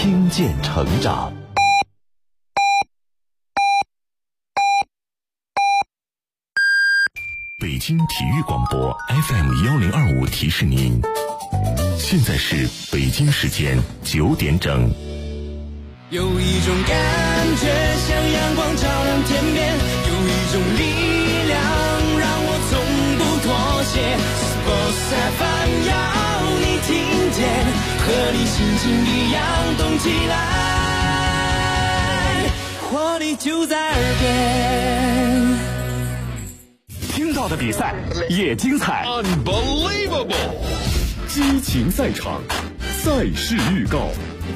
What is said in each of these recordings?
听见成长。北京体育广播 FM1025 提示您，现在是北京时间9点整。 有一种感觉像阳光照亮天边，有一种力量让我从不妥协。Sports FM 要你听见，和你心情一样动起来，活力就在耳边。 听到的比赛也精彩 Unbelievable 激情赛场，赛事预告。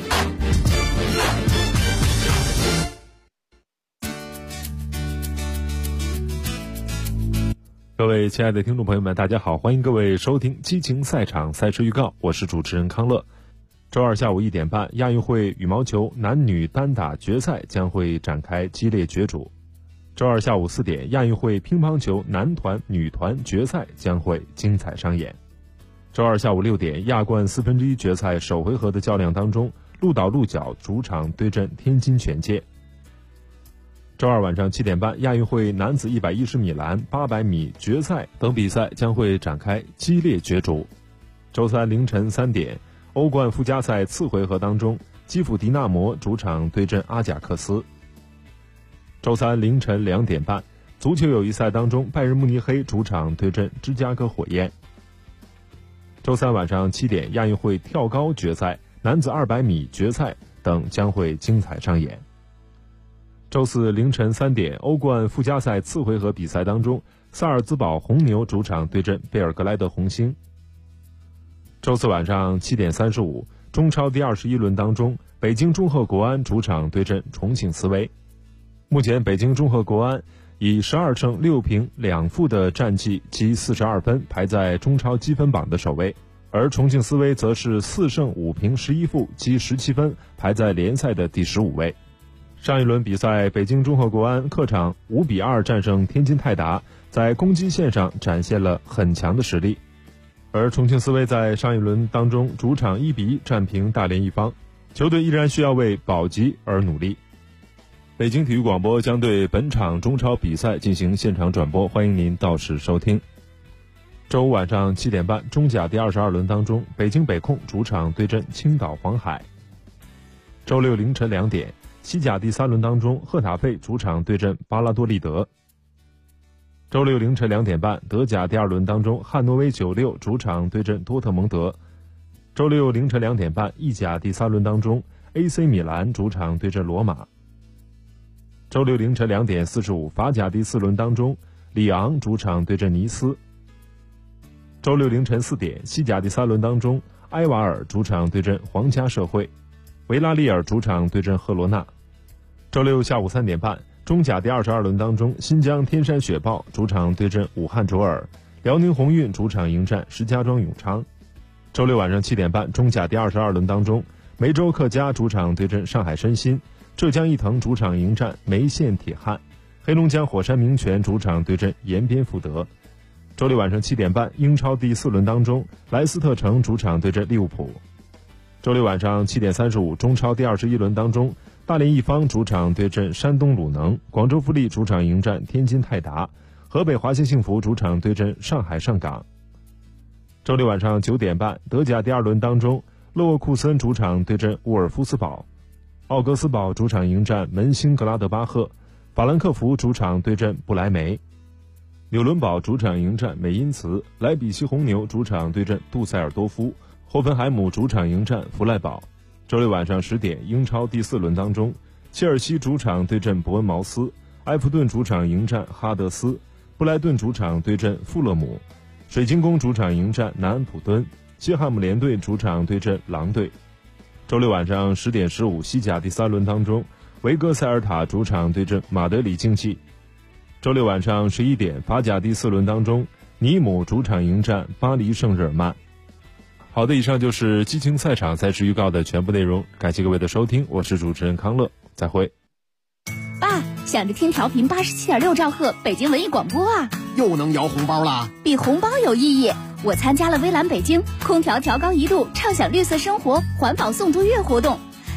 各位亲爱的听众朋友们，大家好，欢迎各位收听激情赛场赛事预告，我是主持人康乐。周二下午1点半，亚运会羽毛球男女单打决赛将会展开激烈角逐。周二下午4点，亚运会乒乓球男团女团决赛将会精彩上演。周二下午6点，亚冠1/4决赛首回合的较量当中，鹿岛鹿角主场对阵天津权健。周二晚上7点半，亚运会男子110米栏、800米决赛等比赛将会展开激烈角逐。周三凌晨3点，欧冠附加赛次回合当中，基辅迪纳摩主场对阵阿贾克斯。周三凌晨2点半，足球友谊赛当中，拜仁慕尼黑主场对阵芝加哥火焰。周三晚上7点，亚运会跳高决赛、男子200米决赛等将会精彩上演。周四凌晨3点，欧冠附加赛次回合比赛当中，萨尔兹堡红牛主场对阵贝尔格莱德红星。周四晚上7点35，中超第21轮当中，北京中赫国安主场对阵重庆斯威。目前北京中赫国安以12胜6平2负的战绩积42分，排在中超积分榜的首位，而重庆斯威则是4胜5平11负积17分，排在联赛的第15位。上一轮比赛，北京中赫国安客场5-2战胜天津泰达，在攻击线上展现了很强的实力。而重庆斯威在上一轮当中主场1-1战平大连一方，球队依然需要为保级而努力。北京体育广播将对本场中超比赛进行现场转播，欢迎您到时收听。周五晚上7点半，中甲第22轮当中，北京北控主场对阵青岛黄海。周六凌晨2点，西甲第3轮当中，赫塔费主场对阵巴拉多利德。周六凌晨2点半，德甲第2轮当中，汉诺威96主场对阵多特蒙德。周六凌晨2点半，意甲第3轮当中， AC 米兰主场对阵罗马。周六凌晨2点45，法甲第4轮当中，里昂主场对阵尼斯。周六凌晨4点，西甲第3轮当中，埃瓦尔主场对阵皇家社会，维拉利尔主场对阵赫罗纳。周六下午3点半，中甲第22轮当中，新疆天山雪豹主场对阵武汉卓尔，辽宁宏运主场迎战石家庄永昌。周六晚上7点半，中甲第22轮当中，梅州客家主场对阵上海申鑫，浙江毅腾主场迎战梅县铁汉，黑龙江火山名泉主场对阵延边富德。周六晚上7点半，英超第4轮当中，莱斯特城主场对阵利物浦。周六晚上7点35，中超第21轮当中，大连一方主场对阵山东鲁能，广州富力主场迎战天津泰达，河北华夏幸福主场对阵上海上港。周六晚上9点半，德甲第2轮当中，勒沃库森主场对阵沃尔夫斯堡，奥格斯堡主场迎战门兴格拉德巴赫，法兰克福主场对阵不莱梅，纽伦堡主场迎战美因茨，莱比锡红牛主场对阵杜塞尔多夫，霍芬海姆主场迎战弗赖堡。周六晚上10点，英超第4轮当中，切尔西主场对阵伯恩茅斯，埃弗顿主场迎战哈德斯，布莱顿主场对阵富勒姆，水晶宫主场迎战南安普敦，西汉姆联队主场对阵狼队。周六晚上10点15，西甲第3轮当中，维戈塞尔塔主场对阵马德里竞技。周六晚上11点，法甲第4轮当中，尼姆主场迎战巴黎圣日耳曼。好的，以上就是激情赛场赛事预告的全部内容，感谢各位的收听，我是主持人康乐，再会。 爸，想着听调频87.6兆赫北京文艺广播啊， 又能摇红包啦？ 比红包有意义。我参加了微蓝北京空调调高1度畅享绿色生活环保送度月活动，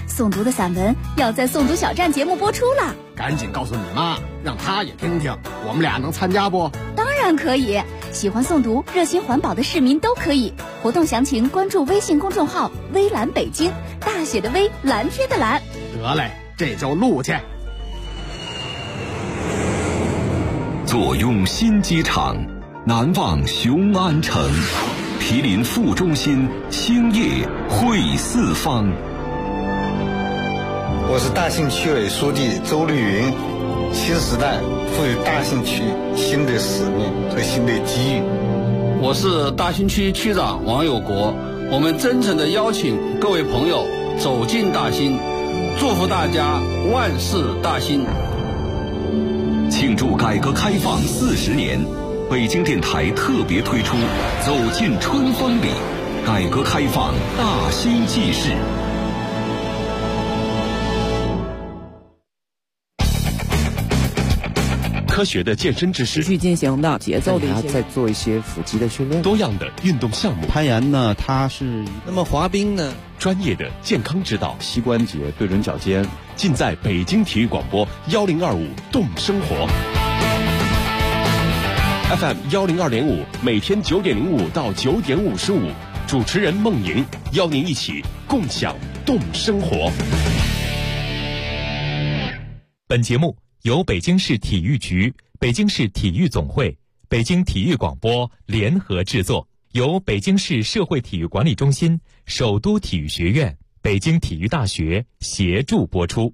诵读的散文要在诵读小站节目播出了。 赶紧告诉你妈，让她也听听，我们俩能参加不？ 当然可以，喜欢诵读、热心环保的市民都可以。活动详情关注微信公众号“微蓝北京”，大写的微，蓝天的蓝。 得嘞，这就录去。 坐拥新机场，难忘雄安城，毗邻副中心，兴业汇四方。 我是大兴区委书记周绿云。新时代赋予大兴区新的使命和新的机遇。 我是大兴区区长王有国。我们真诚地邀请各位朋友走进大兴，祝福大家万事大兴。 庆祝改革开放40年，北京电台特别推出《走进春风里》，改革开放大兴纪事。科学的健身知识， 持续进行的节奏的一些， 再做一些腹肌的训练， 多样的运动项目， 攀岩呢，它是那么滑冰呢， 专业的健康指导， 膝关节对准脚尖， 尽在北京体育广播1025动生活 FM 102.5，每天9点05到9点55，主持人孟莹邀您一起共享动生活。 本节目由北京市体育局、北京市体育总会、北京体育广播联合制作，由北京市社会体育管理中心、首都体育学院、北京体育大学协助播出。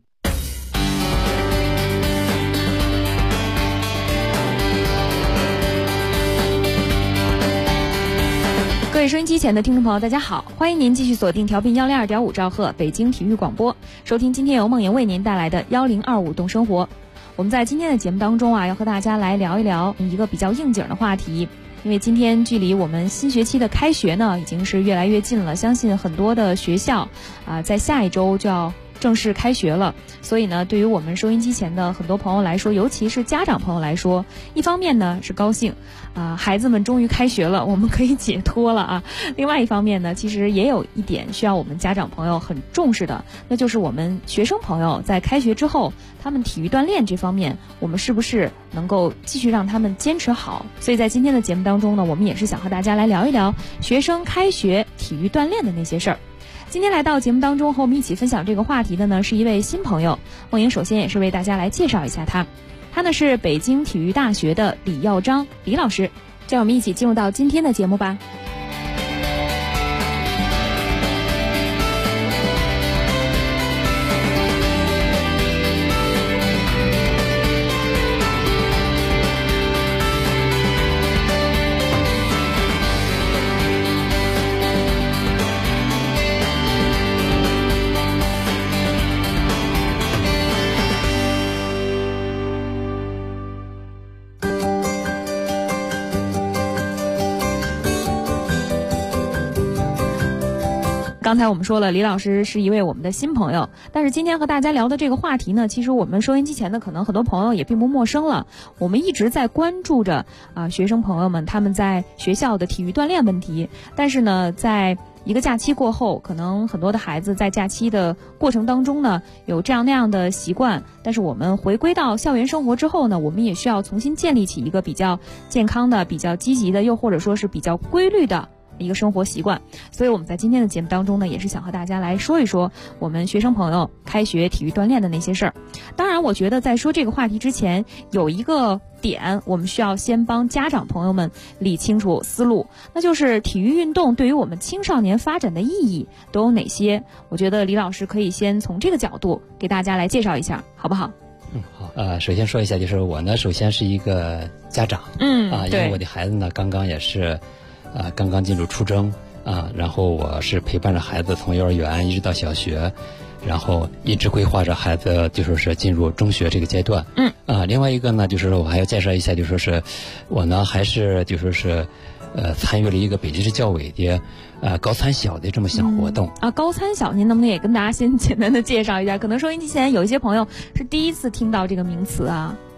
各位收音机前的听众朋友，大家好，欢迎您继续锁定调频102.5兆赫北京体育广播，收听今天由梦莹为您带来的1025动生活。我们在今天的节目当中啊，要和大家来聊一聊一个比较应景的话题，因为今天距离我们新学期的开学呢，已经是越来越近了，相信很多的学校在下一周就要正式开学了，所以呢，对于我们收音机前的很多朋友来说，尤其是家长朋友来说，一方面呢是高兴孩子们终于开学了，我们可以解脱了啊。另外一方面呢，其实也有一点需要我们家长朋友很重视的，那就是我们学生朋友在开学之后，他们体育锻炼这方面，我们是不是能够继续让他们坚持好？所以在今天的节目当中呢，我们也是想和大家来聊一聊学生开学体育锻炼的那些事儿。今天来到节目当中和我们一起分享这个话题的呢，是一位新朋友。梦莹首先也是为大家来介绍一下他呢是北京体育大学的李耀章李老师。让我们一起进入到今天的节目吧。刚才我们说了，李老师是一位我们的新朋友，但是今天和大家聊的这个话题呢，其实我们收音机前的可能很多朋友也并不陌生了。我们一直在关注着学生朋友们他们在学校的体育锻炼问题，但是呢，在一个假期过后，可能很多的孩子在假期的过程当中呢，有这样那样的习惯，但是我们回归到校园生活之后呢，我们也需要重新建立起一个比较健康的、比较积极的，又或者说是比较规律的一个生活习惯。所以我们在今天的节目当中呢，也是想和大家来说一说我们学生朋友开学体育锻炼的那些事儿。当然我觉得在说这个话题之前，有一个点我们需要先帮家长朋友们理清楚思路，那就是体育运动对于我们青少年发展的意义都有哪些。我觉得李老师可以先从这个角度给大家来介绍一下，好不好？ 好，首先说一下，就是我呢首先是一个家长，因为我的孩子呢刚刚也是刚刚进入初中然后我是陪伴着孩子从幼儿园一直到小学，然后一直规划着孩子就说是进入中学这个阶段。另外一个呢，就是我还要介绍一下，就说是我呢还是就说是参与了一个北京市教委的高参小的这么项活动。 高参小您能不能也跟大家先简单的介绍一下？可能收音机前有一些朋友是第一次听到这个名词啊。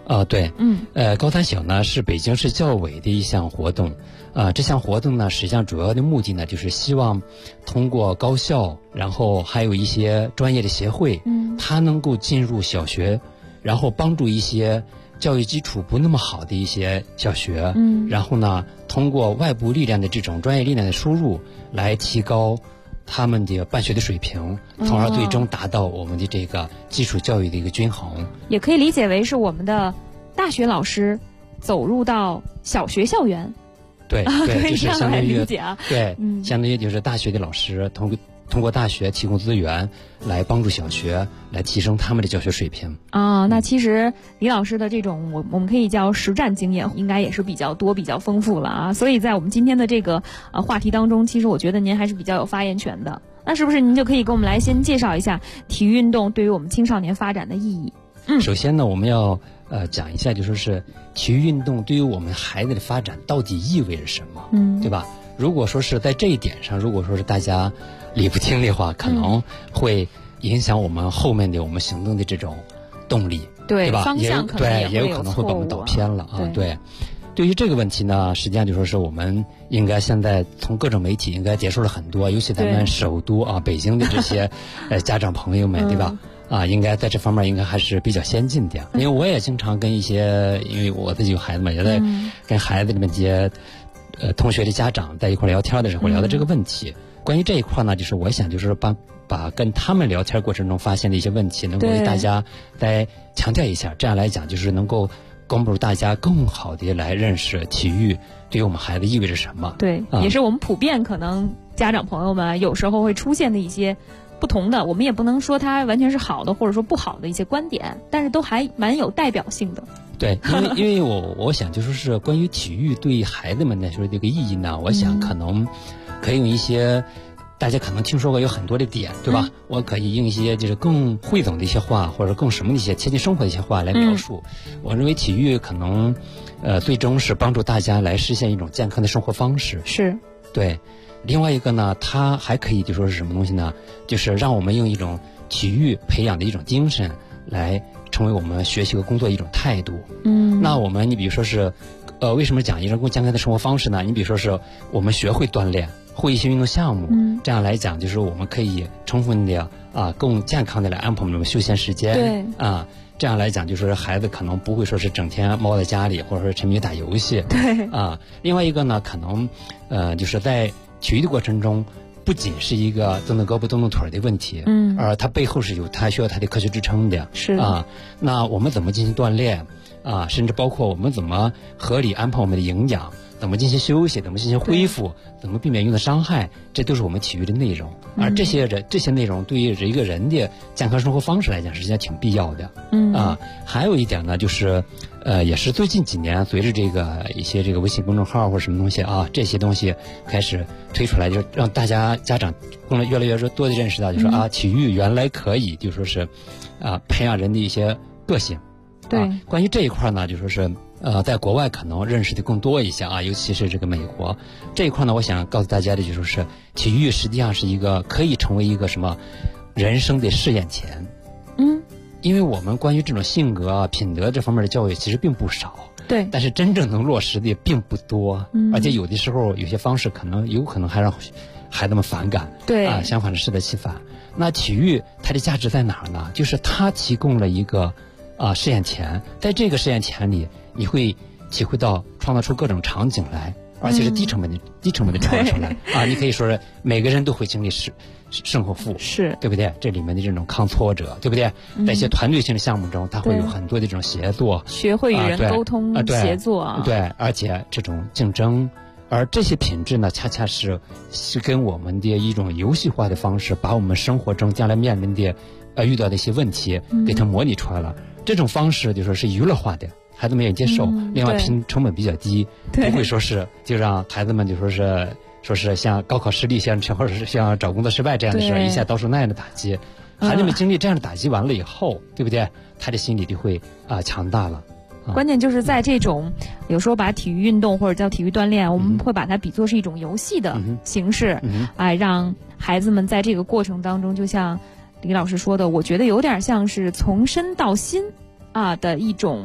对，高三小呢是北京市教委的一项活动，这项活动呢实际上主要的目的呢就是希望通过高校，然后还有一些专业的协会，它能够进入小学，然后帮助一些教育基础不那么好的一些小学，然后呢通过外部力量的这种专业力量的输入来提高他们的办学的水平，从而最终达到我们的这个基础教育的一个均衡。 也可以理解为是我们的大学老师走入到小学校园。 对， 可以就是相当于理解啊。 对，相当于就是大学的老师通过大学提供资源来帮助小学来提升他们的教学水平。 那其实李老师的这种我们可以叫实战经验应该也是比较多比较丰富了啊，所以在我们今天的这个话题当中，其实我觉得您还是比较有发言权的。那是不是您就可以给我们来先介绍一下体育运动对于我们青少年发展的意义？ 首先呢，我们要讲一下，就说是体育运动对于我们孩子的发展到底意味着什么，对吧？如果说是在这一点上，如果说是大家理不清的话，可能会影响我们后面的我们行动的这种动力，对吧？ 方向可能也有可能会把我们导偏了啊。对于这个问题呢，实际上就说是我们应该现在从各种媒体应该接触了很多，尤其咱们首都北京的这些家长朋友们，对吧？应该在这方面应该还是比较先进的。因为我也经常跟一些，因为我自己有孩子嘛，也在跟孩子里面这些同学的家长在一块聊天的时候聊的这个问题。关于这一块呢，就是我想就是把跟他们聊天过程中发现的一些问题，能够为大家再强调一下，这样来讲就是能够帮助大家更好的来认识体育对于我们孩子意味着什么。 对，也是我们普遍可能家长朋友们有时候会出现的一些不同的，我们也不能说它完全是好的或者说不好的一些观点，但是都还蛮有代表性的。 对，因为我想就说是关于体育对孩子们来说这个意义呢，我想可能可以用一些大家可能听说过有很多的点，对吧？我可以用一些就是更汇总的一些话，或者更什么的一些贴近生活的一些话来描述。我认为体育可能最终是帮助大家来实现一种健康的生活方式。 是， 对。另外一个呢，它还可以就说是什么东西呢？就是让我们用一种体育培养的一种精神来成为我们学习和工作的一种态度。那我们你比如说是为什么讲一种更健康的生活方式呢？你比如说是我们学会锻炼，会一些运动项目，这样来讲就是我们可以充分的更健康的来安排我们休闲时间。 对这样来讲就是孩子可能不会说是整天猫在家里，或者说沉迷打游戏。 对另外一个呢，可能就是在体育的过程中，不仅是一个动动胳膊动动腿的问题，而它背后是有它需要它的科学支撑的。 是那我们怎么进行锻炼甚至包括我们怎么合理安排我们的营养，怎么进行休息，怎么进行恢复，怎么避免运动伤害，这都是我们体育的内容。而这些内容对于一个人的健康生活方式来讲，实际上挺必要的。还有一点呢，就是也是最近几年随着这个一些这个微信公众号或者什么东西这些东西开始推出来，就让大家家长越来越多的认识到，就说体育原来可以就说是培养人的一些个性。 对， 关于这一块呢，就说是在国外可能认识的更多一些尤其是这个美国这一块呢，我想告诉大家的就说是体育实际上是一个可以成为一个什么人生的试验田。因为我们关于这种性格品德这方面的教育其实并不少， 对， 但是真正能落实的也并不多，而且有的时候有些方式有可能还让孩子们反感， 对相反的适得其反。那体育它的价值在哪儿呢？就是它提供了一个试验田，在这个试验田里，你会体会到创造出各种场景来，而且是低成本的创造出来你可以说是每个人都会经历胜和负， 是对不对？这里面的这种抗挫折，对不对？在一些团队性的项目中，它会有很多的这种协作， 学会与人沟通协作对，而且这种竞争。而这些品质呢，恰恰是跟我们的一种游戏化的方式，把我们生活中将来面临的遇到的一些问题给它模拟出来了。这种方式就说是娱乐化的，孩子们也接受，另外成本比较低，不会说是就让孩子们就说是像高考失利或者是像找工作失败这样的事一下遭受那样的打击。孩子们经历这样的打击完了以后，对不对？他的心理就会强大了。 关键就是在这种有时候把体育运动或者叫体育锻炼，我们会把它比作是一种游戏的形式，让孩子们在这个过程当中，就像李老师说的，我觉得有点像是从身到心的一种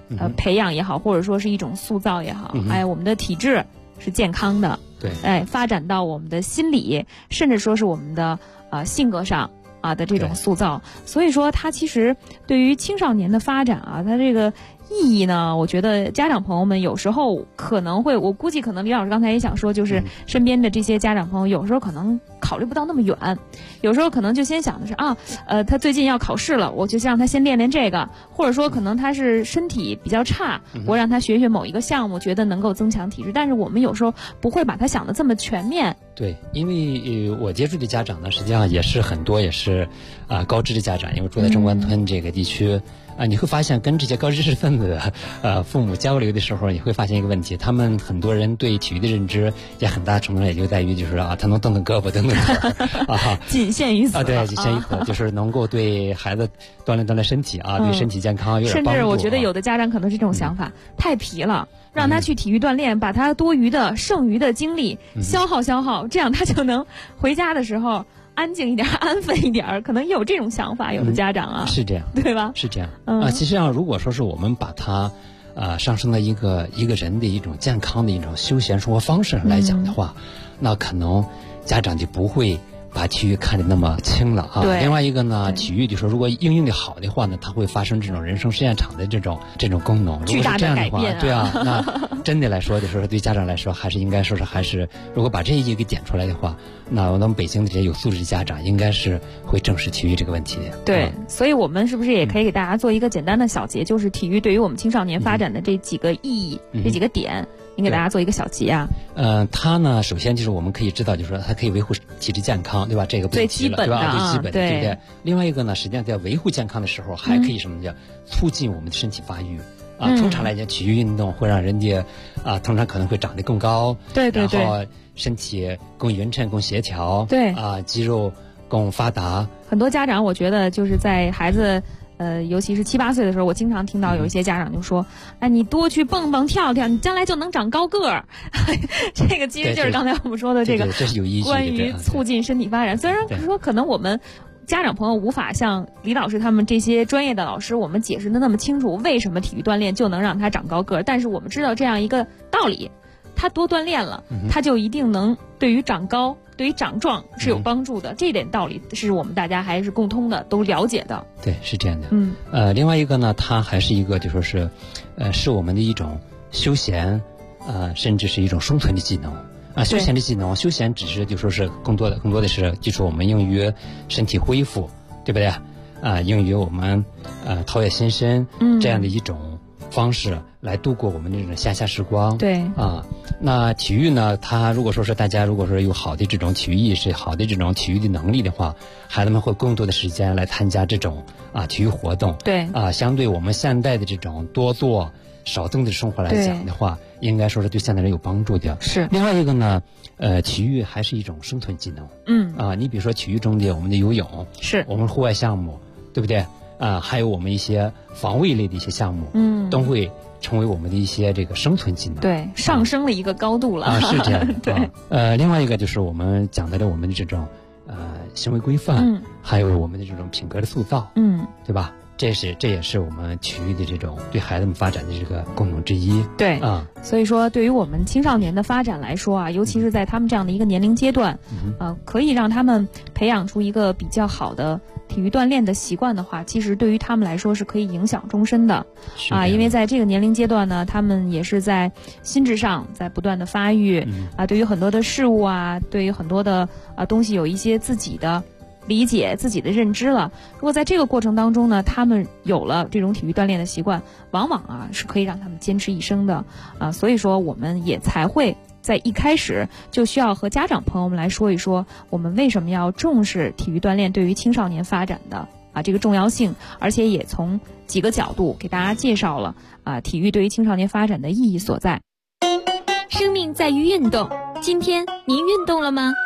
培养也好，或者说是一种塑造也好，我们的体质是健康的， 对， 发展到我们的心理，甚至说是我们的性格上的这种塑造。所以说，它其实对于青少年的发展它这个意义呢，我觉得家长朋友们有时候可能会，我估计可能李老师刚才也想说，就是身边的这些家长朋友有时候可能考虑不到那么远，有时候可能就先想的是他最近要考试了，我就让他先练练这个，或者说可能他是身体比较差，我让他学学某一个项目，觉得能够增强体质。但是我们有时候不会把他想的这么全面。 对，因为我接触的家长呢，实际上也是很多也是高知的家长，因为住在中关村这个地区。你会发现跟这些高知识分子父母交流的时候，你会发现一个问题，他们很多人对体育的认知也很大程度上也就在于就是他能蹬蹬胳膊蹬蹬腿仅限于此对，仅限于此，就是能够对孩子锻炼身体对身体健康有点帮助。 甚至我觉得有的家长可能是这种想法，太皮了，让他去体育锻炼，把他多余的剩余的精力消耗，这样他就能回家的时候安静一点，安分一点，可能有这种想法，有的家长是这样， 对吧？ 是这样其实如果说是我们把它上升到一个人的一种健康的一种休闲生活方式上来讲的话，那可能家长就不会把体育看得那么轻了另外一个呢，体育就是说如果应用的好的话呢，它会发生这种人生实验场的这种功能。 巨大的改变对那真的来说就是对家长来说还是应该说是还是如果把这一页给点出来的话，那我们北京的这些有素质的家长应该是会正视体育这个问题的。 对所以我们是不是也可以给大家做一个简单的小结，就是体育对于我们青少年发展的这几个意义这几个点，您给大家做一个小结它呢首先就是我们可以知道，就是说它可以维护体质健康，对吧？这个不最基本的对吧？最基本的对不对？另外一个呢，实际上在维护健康的时候还可以什么叫促进我们的身体发育通常来讲体育运动会让人家通常可能会长得更高， 对然后身体更匀称更协调， 对肌肉更发达。 很多家长我觉得就是在孩子尤其是7、8岁的时候，我经常听到有一些家长就说你多去蹦蹦跳跳，你将来就能长高个儿这个其实就是刚才我们说的这个这是有依据的关于促进身体发展。虽然说可能我们家长朋友无法像李老师他们这些专业的老师我们解释的那么清楚为什么体育锻炼就能让他长高个儿，但是我们知道这样一个道理，他多锻炼了他就一定能对于长高对于长壮是有帮助的这点道理是我们大家还是共通的都了解的。 对，是这样的另外一个呢，它还是一个就说是是我们的一种休闲甚至是一种生存的技能休闲的技能，休闲只是就说是更多的是就是我们用于身体恢复，对不对用于我们陶冶心身这样的一种方式来度过我们这种闲暇时光。 对那体育呢，它如果说是大家如果说有好的这种体育意识，好的这种体育的能力的话，孩子们会更多的时间来参加这种体育活动。 对相对我们现代的这种多做少动的生活来讲的话，应该说是对现代人有帮助的。 是另外一个呢体育还是一种生存技能你比如说体育中的我们的游泳， 是我们户外项目，对不对还有我们一些防卫类的一些项目都会成为我们的一些这个生存技能， 对上升了一个高度了是这样对另外一个就是我们讲到的我们的这种行为规范还有我们的这种品格的塑造对吧？这也是我们体育的这种对孩子们发展的这个功能之一。 对所以说对于我们青少年的发展来说尤其是在他们这样的一个年龄阶段可以让他们培养出一个比较好的体育锻炼的习惯的话，其实对于他们来说是可以影响终身的因为在这个年龄阶段呢，他们也是在心智上在不断的发育对于很多的事物对于很多的东西有一些自己的理解自己的认知了。如果在这个过程当中呢，他们有了这种体育锻炼的习惯，往往是可以让他们坚持一生的所以说我们也才会在一开始就需要和家长朋友们来说一说，我们为什么要重视体育锻炼对于青少年发展的这个重要性，而且也从几个角度给大家介绍了体育对于青少年发展的意义所在。 生命在于运动，今天您运动了吗？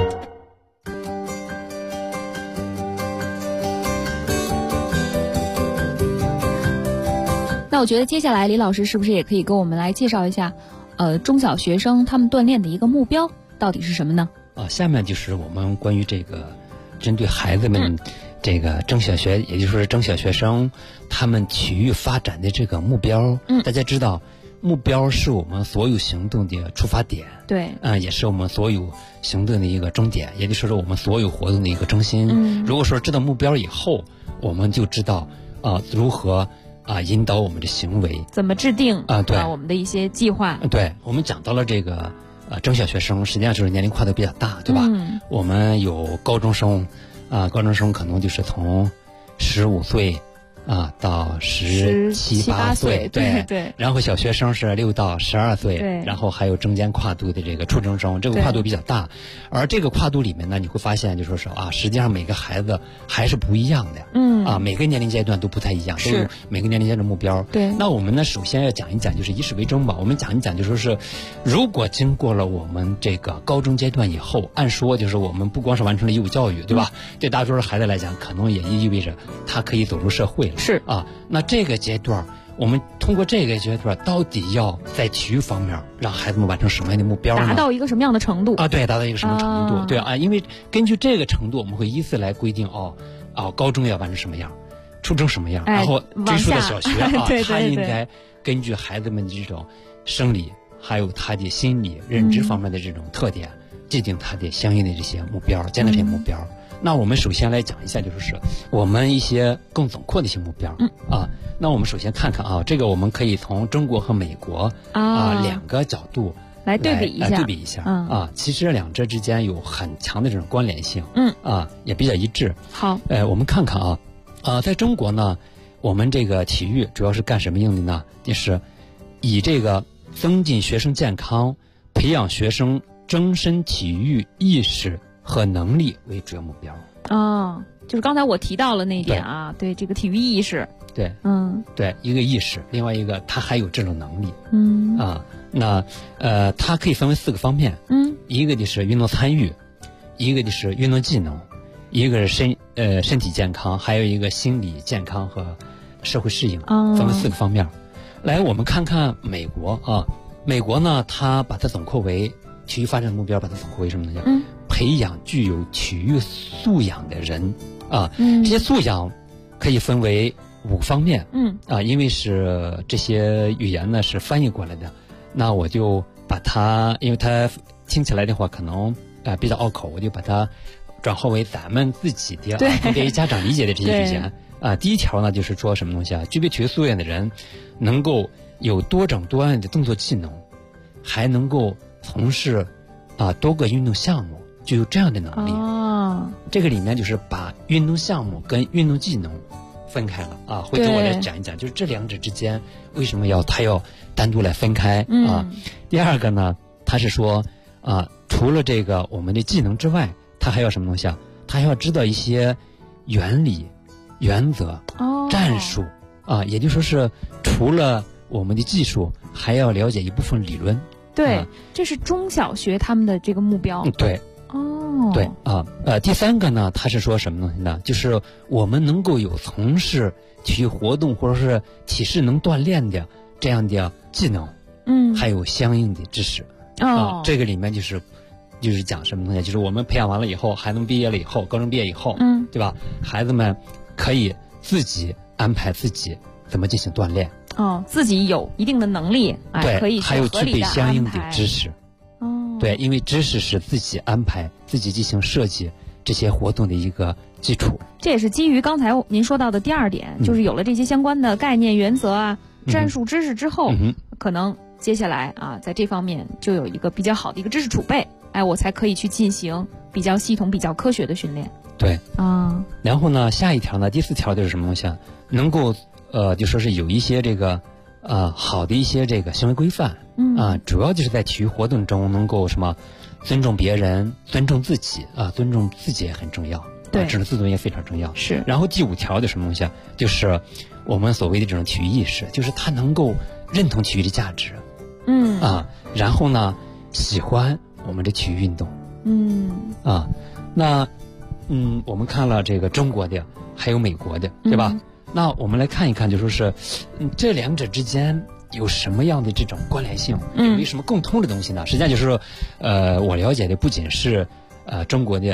那我觉得接下来李老师是不是也可以跟我们来介绍一下中小学生他们锻炼的一个目标到底是什么呢？ 下面就是我们关于这个针对孩子们这个中小学，也就是说中小学生他们体育发展的这个目标。大家知道，目标是我们所有行动的出发点， 对， 也是我们所有行动的一个终点，也就是说我们所有活动的一个中心。如果说知道目标以后，我们就知道如何引导我们的行为， 怎么制定对我们的一些计划。 对，我们讲到了这个中小学生，实际上就是年龄跨度比较大，对吧？我们有高中生，高中生可能就是从15岁到17、18岁， 对。 然后小学生是6到12岁， 对。 然后还有中间跨度的这个初中生，这个跨度比较大。而这个跨度里面呢，你会发现就是说实际上每个孩子还是不一样的，每个年龄阶段都不太一样，都有每个年龄阶段的目标。 对。那我们呢，首先要讲一讲，就是以始为终吧。我们讲一讲，就说是如果经过了我们这个高中阶段以后，按说就是我们不光是完成了义务教育，对吧？对大多数孩子来讲，可能也意味着他可以走入社会了。 是那这个阶段，我们通过这个阶段，到底要在体育方面让孩子们完成什么样的目标呢？ 达到一个什么样的程度对，达到一个什么程度？对因为根据这个程度，我们会依次来规定高中要完成什么样，初中什么样，然后追溯到小学他应该根据孩子们的这种生理还有他的心理认知方面的这种特点，制定他的相应的这些目标，建立这些目标。那我们首先来讲一下，就是我们一些更总括的一些目标。那我们首先看看这个我们可以从中国和美国两个角度来对比一下。 其实两者之间有很强的这种关联性。也比较一致。 好， 我们看看在中国呢，我们这个体育主要是干什么用的呢？就是以这个增进学生健康、培养学生终身体育意识和能力为主要目标。 就是刚才我提到了那一点对这个体育意识。 对，对，一个意识，另外一个他还有这种能力。那它可以分为4个方面。一个就是运动参与，一个就是运动技能，一个是身体健康，还有一个心理健康和社会适应，分为4个方面。来，我们看看美国美国呢，它把它总括为体育发展目标，把它总括为什么呢？培养具有体育素养的人这些素养可以分为5方面。因为是这些语言呢是翻译过来的，那我就把它，因为它听起来的话可能比较拗口，我就把它转化为咱们自己的方便于家长理解的这些语言。第一条呢就是说什么东西具备体育素养的人能够有多种多样的动作技能，还能够从事多个运动项目，就有这样的能力。这个里面就是把运动项目跟运动技能分开了回头我来讲一讲，就是这两者之间为什么他要单独来分开第二个呢，他是说除了这个我们的技能之外，他还要什么东西他还要知道一些原理、原则、战术也就说是除了我们的技术，还要了解一部分理论。 对，这是中小学他们的这个目标。 对。对第三个呢，他是说什么东西呢？就是我们能够有从事体育活动或者是体适能锻炼的这样的技能，还有相应的知识。这个里面就是讲什么东西？就是我们培养完了以后，孩子们毕业了以后，高中毕业以后，对吧？孩子们可以自己安排自己怎么进行锻炼。 自己有一定的能力， 对， 可以还有具备相应的知识。对，因为知识是自己安排、自己进行设计这些活动的一个基础。 这也是基于刚才您说到的第2点，就是有了这些相关的概念、原则战术知识之后，可能接下来在这方面就有一个比较好的一个知识储备，我才可以去进行比较系统、比较科学的训练。 对，然后呢，下一条呢，第4条就是什么东西能够就说是有一些这个好的一些这个行为规范。主要就是在体育活动中能够什么尊重别人、尊重自己尊重自己也很重要。 对， 知识自尊也非常重要。 是。 然后第5条的什么东西就是我们所谓的这种体育意识，就是他能够认同体育的价值。然后呢，喜欢我们的体育运动。那我们看了这个中国的，还有美国的，对吧？那我们来看一看，就说是这两者之间有什么样的这种关联性，有没有什么共通的东西呢？实际上就是我了解的不仅是中国的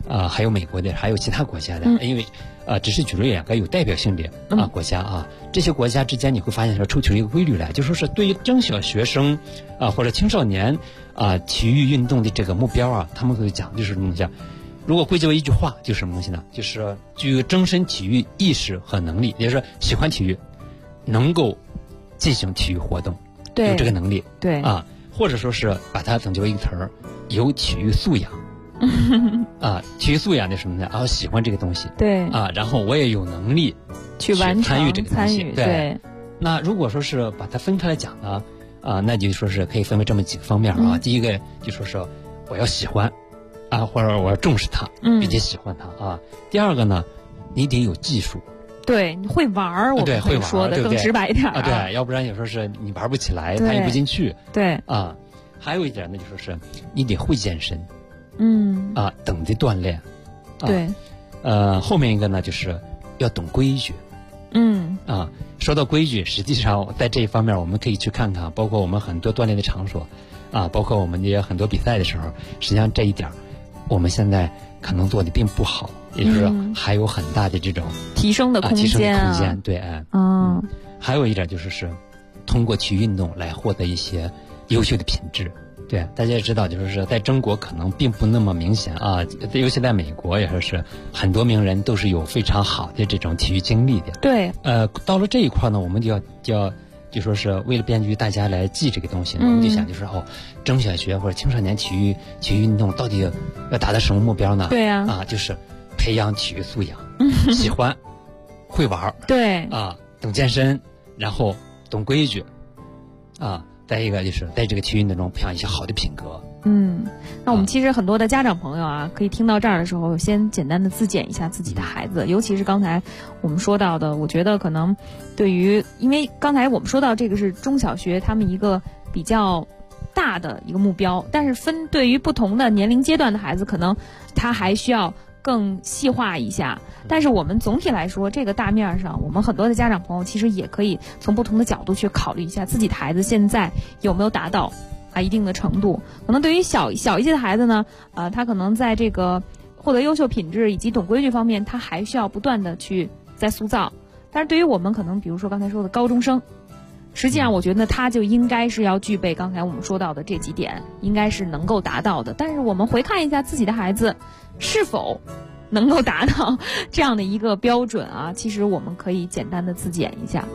还有美国的，还有其他国家的，因为只是举了2个有代表性的国家啊。这些国家之间你会发现说抽取了一个规律来，就说是对于中小学生或者青少年体育运动的这个目标他们会讲就是什么东西如果归结为一句话，就是什么东西呢？就是具有终身体育意识和能力，也就是说喜欢体育，能够进行体育活动， 对， 有这个能力， 对或者说是把它总结为一个词儿，有体育素养。体育素养的什么呢？喜欢这个东西， 对然后我也有能力去完成参与这个东西， 对。 那如果说是把它分开来讲呢，那就说是可以分为这么几个方面第一个就说是我要喜欢或者我要重视它，并且喜欢它第二个呢，你得有技术， 对，你会玩儿，我们会说的更直白一点对，要不然有时候是你玩不起来，参与不进去， 对还有一点呢，就说是你得会健身，懂得锻炼， 对， 后面一个呢就是要懂规矩，说到规矩，实际上在这一方面我们可以去看看，包括我们很多锻炼的场所包括我们的很多比赛的时候，实际上这一点我们现在可能做的并不好，也就是还有很大的这种提升的空间对，还有一点就是通过体育运动来获得一些优秀的品质。对，大家也知道，就是在中国可能并不那么明显尤其在美国也是很多名人都是有非常好的这种体育经历的。 对， 到了这一块呢，我们就说是为了便于大家来记这个东西，我们就想就是中小学或者青少年体育运动到底要达到什么目标呢？ 对就是培养体育素养，喜欢，会玩， 对懂健身，然后懂规矩，再一个就是在这个体育运动中培养一些好的品格。 那我们其实很多的家长朋友可以听到这儿的时候，先简单的自检一下自己的孩子，尤其是刚才我们说到的，我觉得可能对于，因为刚才我们说到这个是中小学他们一个比较大的一个目标，但是对于不同的年龄阶段的孩子，可能他还需要更细化一下。但是我们总体来说，这个大面上，我们很多的家长朋友其实也可以从不同的角度去考虑一下自己的孩子现在有没有达到一定的程度。可能对于小一些的孩子呢，他可能在这个获得优秀品质以及懂规矩方面，他还需要不断的去再塑造。但是对于我们可能比如说刚才说的高中生，实际上我觉得他就应该是要具备刚才我们说到的这几点，应该是能够达到的。但是我们回看一下自己的孩子是否能够达到这样的一个标准其实我们可以简单的自检一下。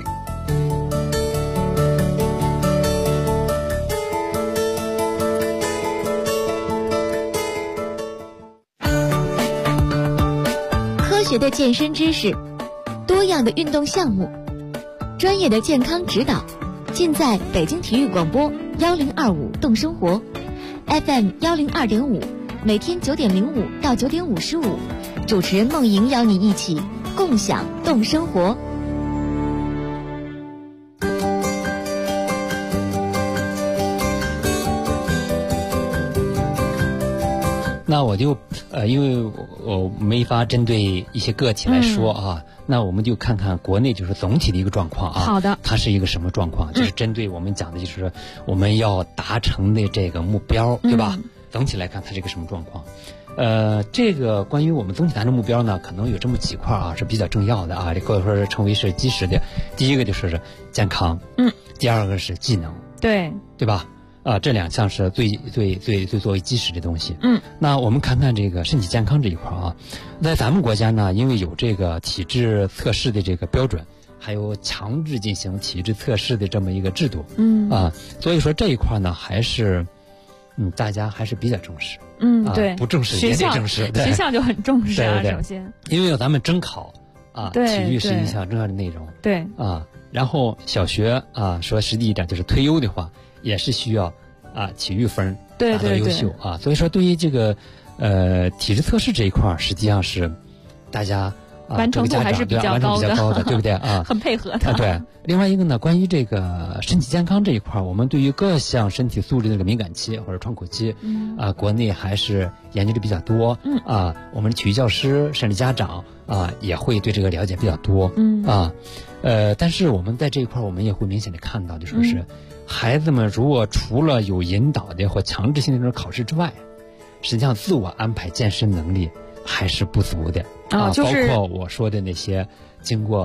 科学的健身知识，多样的运动项目，专业的健康指导，尽在北京体育广播1025动生活 FM 102.5，每天9点05到9点55，主持人梦莹邀你一起共享动生活。 那我就因为我没法针对一些个体来说那我们就看看国内就是总体的一个状况好的， 它是一个什么状况？就是针对我们讲的就是我们要达成的这个目标，对吧？总体来看，它是一个什么状况？这个关于我们总体达成目标呢，可能有这么几块是比较重要的或者说是称为是基石的。第一个就是健康，第二个是技能，对吧？这两项是最作为基石的东西。那我们看看这个身体健康这一块在咱们国家呢，因为有这个体质测试的这个标准，还有强制进行体质测试的这么一个制度，所以说这一块呢，还是大家还是比较重视。 对， 不重视也得重视， 学校就很重视对首先， 因为有咱们征考体育是一项重要的内容。 对然后小学说实际一点，就是退优的话，也是需要体育分达到优秀所以说对于这个体质测试这一块，实际上是大家完成度还是比较高的，对不对很配合的对。另外一个呢，关于这个身体健康这一块，我们对于各项身体素质的这个敏感期或者窗口期国内还是研究的比较多我们的体育教师甚至家长也会对这个了解比较多但是我们在这一块，我们也会明显的看到，就说是孩子们如果除了有引导的或强制性的这种考试之外， 实际上自我安排健身能力还是不足的就是包括我说的那些经过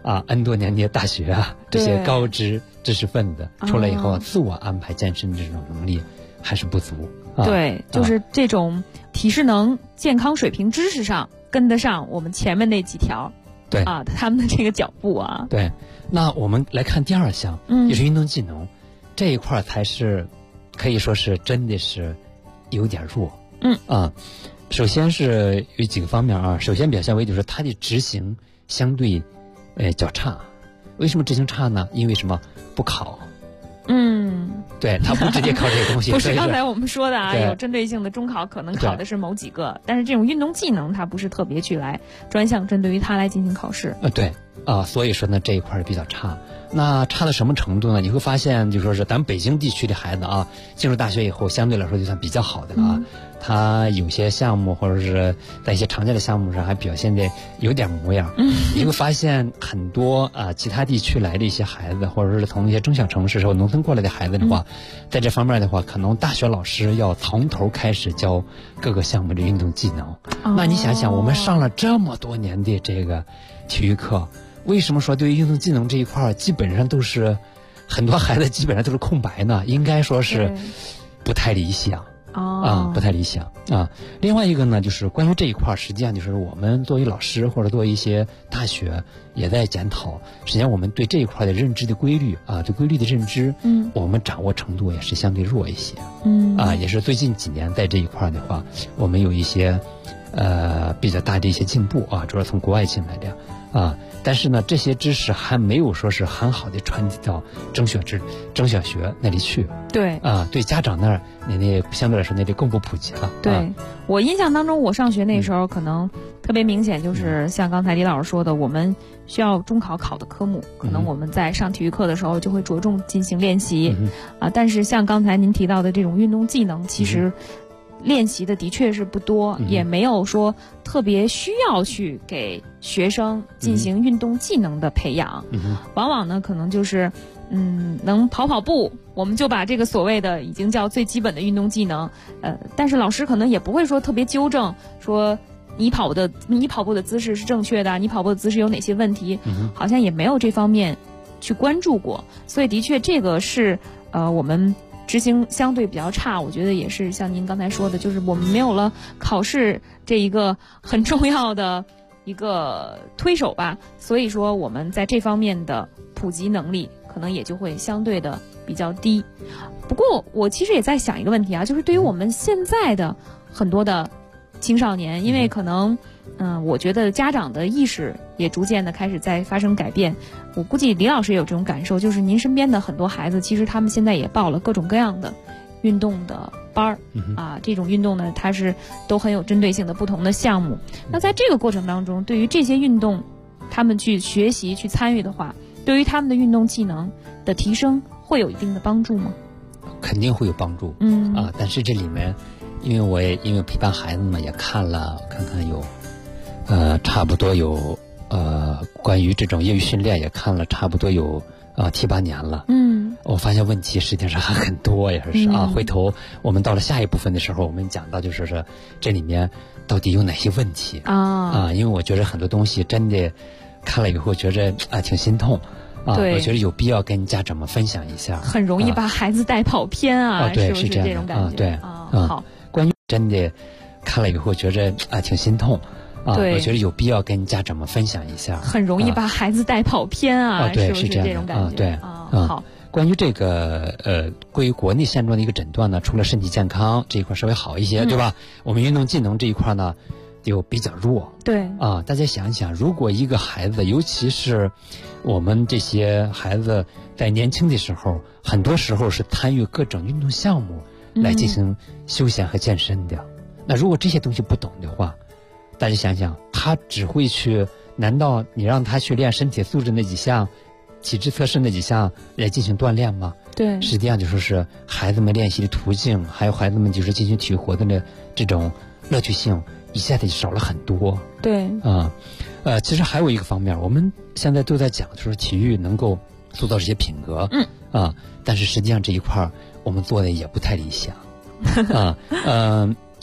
N 多年的大学这些高知识分子出来以后，自我安排健身这种能力还是不足。 对，就是这种体适能、健康水平、知识上跟得上我们前面那几条。 对他们的这个脚步对，那我们来看第二项，就是运动技能这一块才是可以说是真的是有点弱。首先是有几个方面首先表现为就是它的执行相对较差。为什么执行差呢？因为什么？不考。对，他不直接考这个东西。 不是刚才我们说的有针对性的中考可能考的是某几个，但是这种运动技能它不是特别去来专项针对于它来进行考试。 对所以说呢这一块比较差。那差到什么程度呢？你会发现就说是咱们北京地区的孩子进入大学以后相对来说就算比较好的了他有些项目或者是在一些常见的项目上还表现的有点模样。你会发现很多其他地区来的一些孩子，或者是从一些中小城市时候农村过来的孩子的话，在这方面的话，可能大学老师要从头开始教各个项目的运动技能。那你想想，我们上了这么多年的这个体育课，为什么说对于运动技能这一块基本上都是很多孩子基本上都是空白呢？应该说是不太理想。不太理想另外一个呢，就是关于这一块，实际上就是我们作为老师或者作为一些大学也在检讨，实际上我们对这一块的认知的规律对规律的认知我们掌握程度也是相对弱一些。也是最近几年在这一块的话，我们有一些比较大的一些进步主要从国外进来的但是呢这些知识还没有说是很好的传递到中小学那里去。 对对家长那儿那相对来说那里更不普及了。 对我印象当中，我上学那时候可能特别明显，就是像刚才李老师说的，我们需要中考考的科目，可能我们在上体育课的时候就会着重进行练习但是像刚才您提到的这种运动技能，其实练习的确是不多，也没有说特别需要去给学生进行运动技能的培养。往往呢可能就是能跑步，我们就把这个所谓的已经叫最基本的运动技能但是老师可能也不会说特别纠正，说你跑步的姿势是正确的，你跑步的姿势有哪些问题，好像也没有这方面去关注过。所以的确这个是我们执行相对比较差，我觉得也是像您刚才说的，就是我们没有了考试这一个很重要的一个推手吧，所以说我们在这方面的普及能力可能也就会相对的比较低。不过我其实也在想一个问题就是对于我们现在的很多的青少年，因为可能我觉得家长的意识也逐渐的开始在发生改变。我估计李老师也有这种感受，就是您身边的很多孩子，其实他们现在也报了各种各样的运动的班这种运动呢，它是都很有针对性的不同的项目。那在这个过程当中，对于这些运动他们去学习去参与的话，对于他们的运动技能的提升会有一定的帮助吗？ 肯定会有帮助但是这里面因为陪伴孩子们也看看有差不多有关于这种业余训练也看了差不多有7、8年了。我发现问题实际上还很多也是回头我们到了下一部分的时候，我们讲到就是这里面到底有哪些问题因为我觉得很多东西真的看了以后觉着挺心痛我觉得有必要跟家长们分享一下。 很容易把孩子带跑偏对， 是不是这种感觉对好， 关于真的看了以后觉着挺心痛我觉得有必要跟家长们分享一下。 很容易把孩子带跑偏对， 是不是这种感觉对好。 关于这个关于国内现状的一个诊断呢，除了身体健康这一块稍微好一些对吧，我们运动技能这一块呢就比较弱。 对大家想一想，如果一个孩子，尤其是我们这些孩子在年轻的时候，很多时候是参与各种运动项目来进行休闲和健身的那如果这些东西不懂的话，大家想想他只会去，难道你让他去练身体素质那几项体质测试那几项来进行锻炼吗？ 对， 实际上就说是孩子们练习的途径，还有孩子们就是进行体育活动的这种乐趣性一下子就少了很多。 对其实还有一个方面，我们现在都在讲就是体育能够塑造这些品格但是实际上这一块我们做的也不太理想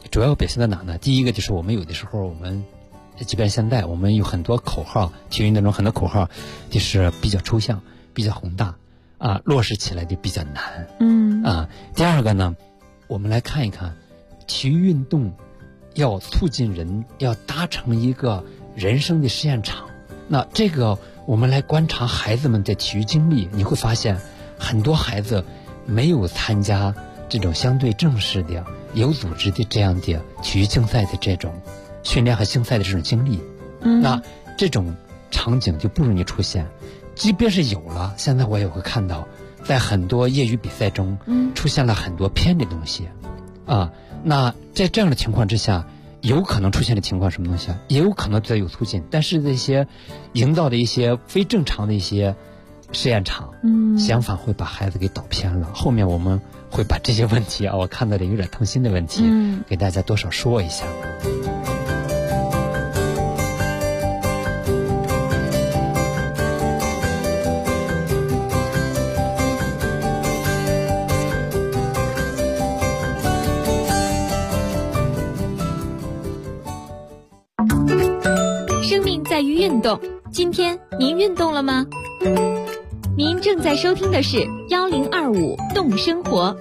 主要表现在哪呢？第一个就是我们有的时候我们。即便现在我们有很多口号，体育运动中很多口号就是比较抽象、比较宏大啊，落实起来就比较难。第二个呢，我们来看一看，体育运动要促进人，要达成一个人生的实验场。那这个我们来观察孩子们的体育经历，你会发现很多孩子没有参加这种相对正式的、有组织的这样的体育竞赛的这种。训练和竞赛的这种经历，那这种场景就不容易出现。即便是有了，现在我也会看到，在很多业余比赛中，出现了很多偏的东西，那在这样的情况之下，有可能出现的情况什么东西啊？也有可能对它有促进，但是这些营造的一些非正常的一些实验场，相反会把孩子给导偏了。后面我们会把这些问题啊，我看到的有点痛心的问题，给大家多少说一下。 在于运动，今天您运动了吗？您正在收听的是1025动生活。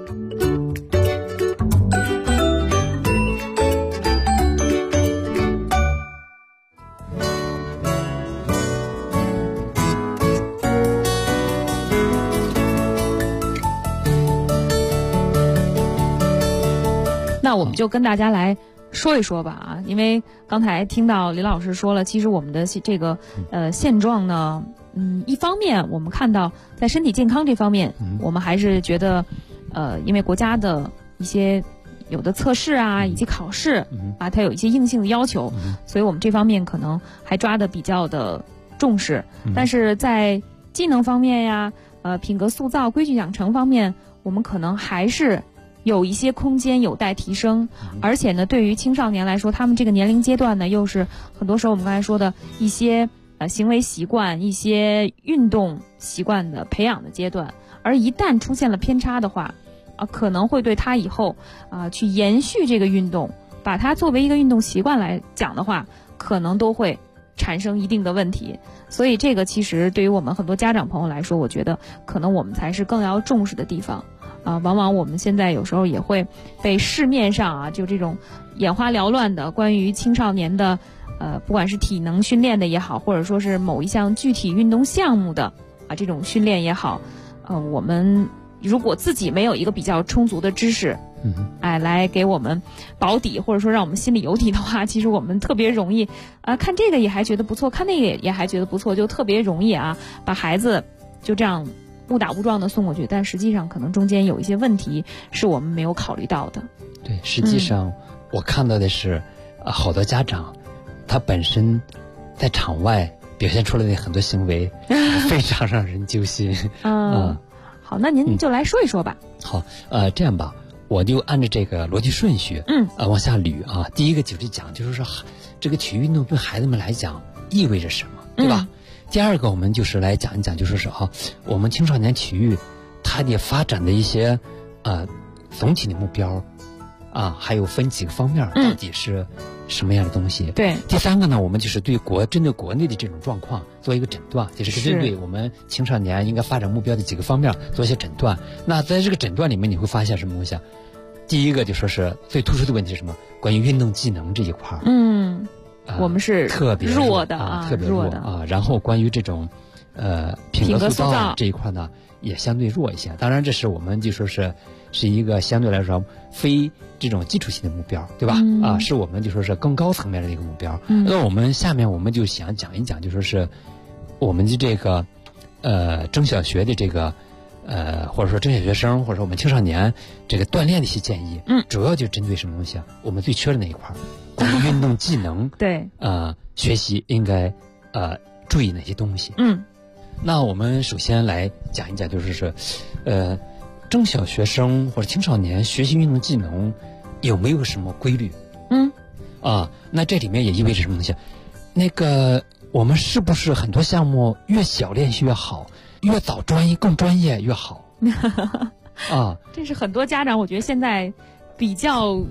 那我们就跟大家来说一说吧啊，因为刚才听到李老师说了，其实我们的这个现状呢，一方面我们看到在身体健康这方面，我们还是觉得因为国家的一些有的测试啊以及考试啊，它有一些硬性的要求，所以我们这方面可能还抓得比较的重视，但是在技能方面呀，品格塑造、规矩养成方面，我们可能还是有一些空间有待提升，而且呢，对于青少年来说，他们这个年龄阶段呢，又是很多时候我们刚才说的一些行为习惯、一些运动习惯的培养的阶段，而一旦出现了偏差的话，可能会对他以后去延续这个运动，把它作为一个运动习惯来讲的话，可能都会产生一定的问题。所以这个其实对于我们很多家长朋友来说，我觉得可能我们才是更要重视的地方。往往我们现在有时候也会被市面上就这种眼花缭乱的关于青少年的不管是体能训练的也好，或者说是某一项具体运动项目的这种训练也好，我们如果自己没有一个比较充足的知识来给我们保底，或者说让我们心里有底的话，其实我们特别容易看这个也还觉得不错，看那个也还觉得不错，就特别容易把孩子就这样误打误撞的送过去，但实际上可能中间有一些问题是我们没有考虑到的。 对，实际上我看到的是好多家长他本身在场外表现出来的很多行为非常让人揪心。 好，那您就来说一说吧。 好，这样吧，我就按照这个逻辑顺序往下捋啊。第一个就是讲，就是说这个体育运动对孩子们来讲意味着什么，对吧？第二个我们就是来讲一讲，就是说我们青少年体育它的发展的一些总体的目标还有分几个方面，到底是什么样的东西。 对。 第三个呢，我们就是针对国内的这种状况做一个诊断，就是针对我们青少年应该发展目标的几个方面做一些诊断。那在这个诊断里面你会发现什么东西第一个就说是最突出的问题是什么？关于运动技能这一块我们是特别弱的特别弱的然后关于这种品格塑造这一块呢也相对弱一些。当然这是我们就说是一个相对来说非这种基础性的目标，对吧？是我们就说是更高层面的一个目标。那我们下面我们就想讲一讲，就说是我们的这个中小学的这个或者说中小学生或者说我们青少年这个锻炼的一些建议，主要就针对什么东西我们最缺的那一块，关于运动技能对学习应该注意哪些东西。那我们首先来讲一讲，就是中小学生或者青少年学习运动技能有没有什么规律？那这里面也意味着什么东西？那个我们是不是很多项目越小练习越好，越早更专业越好？ 这是很多家长我觉得现在比较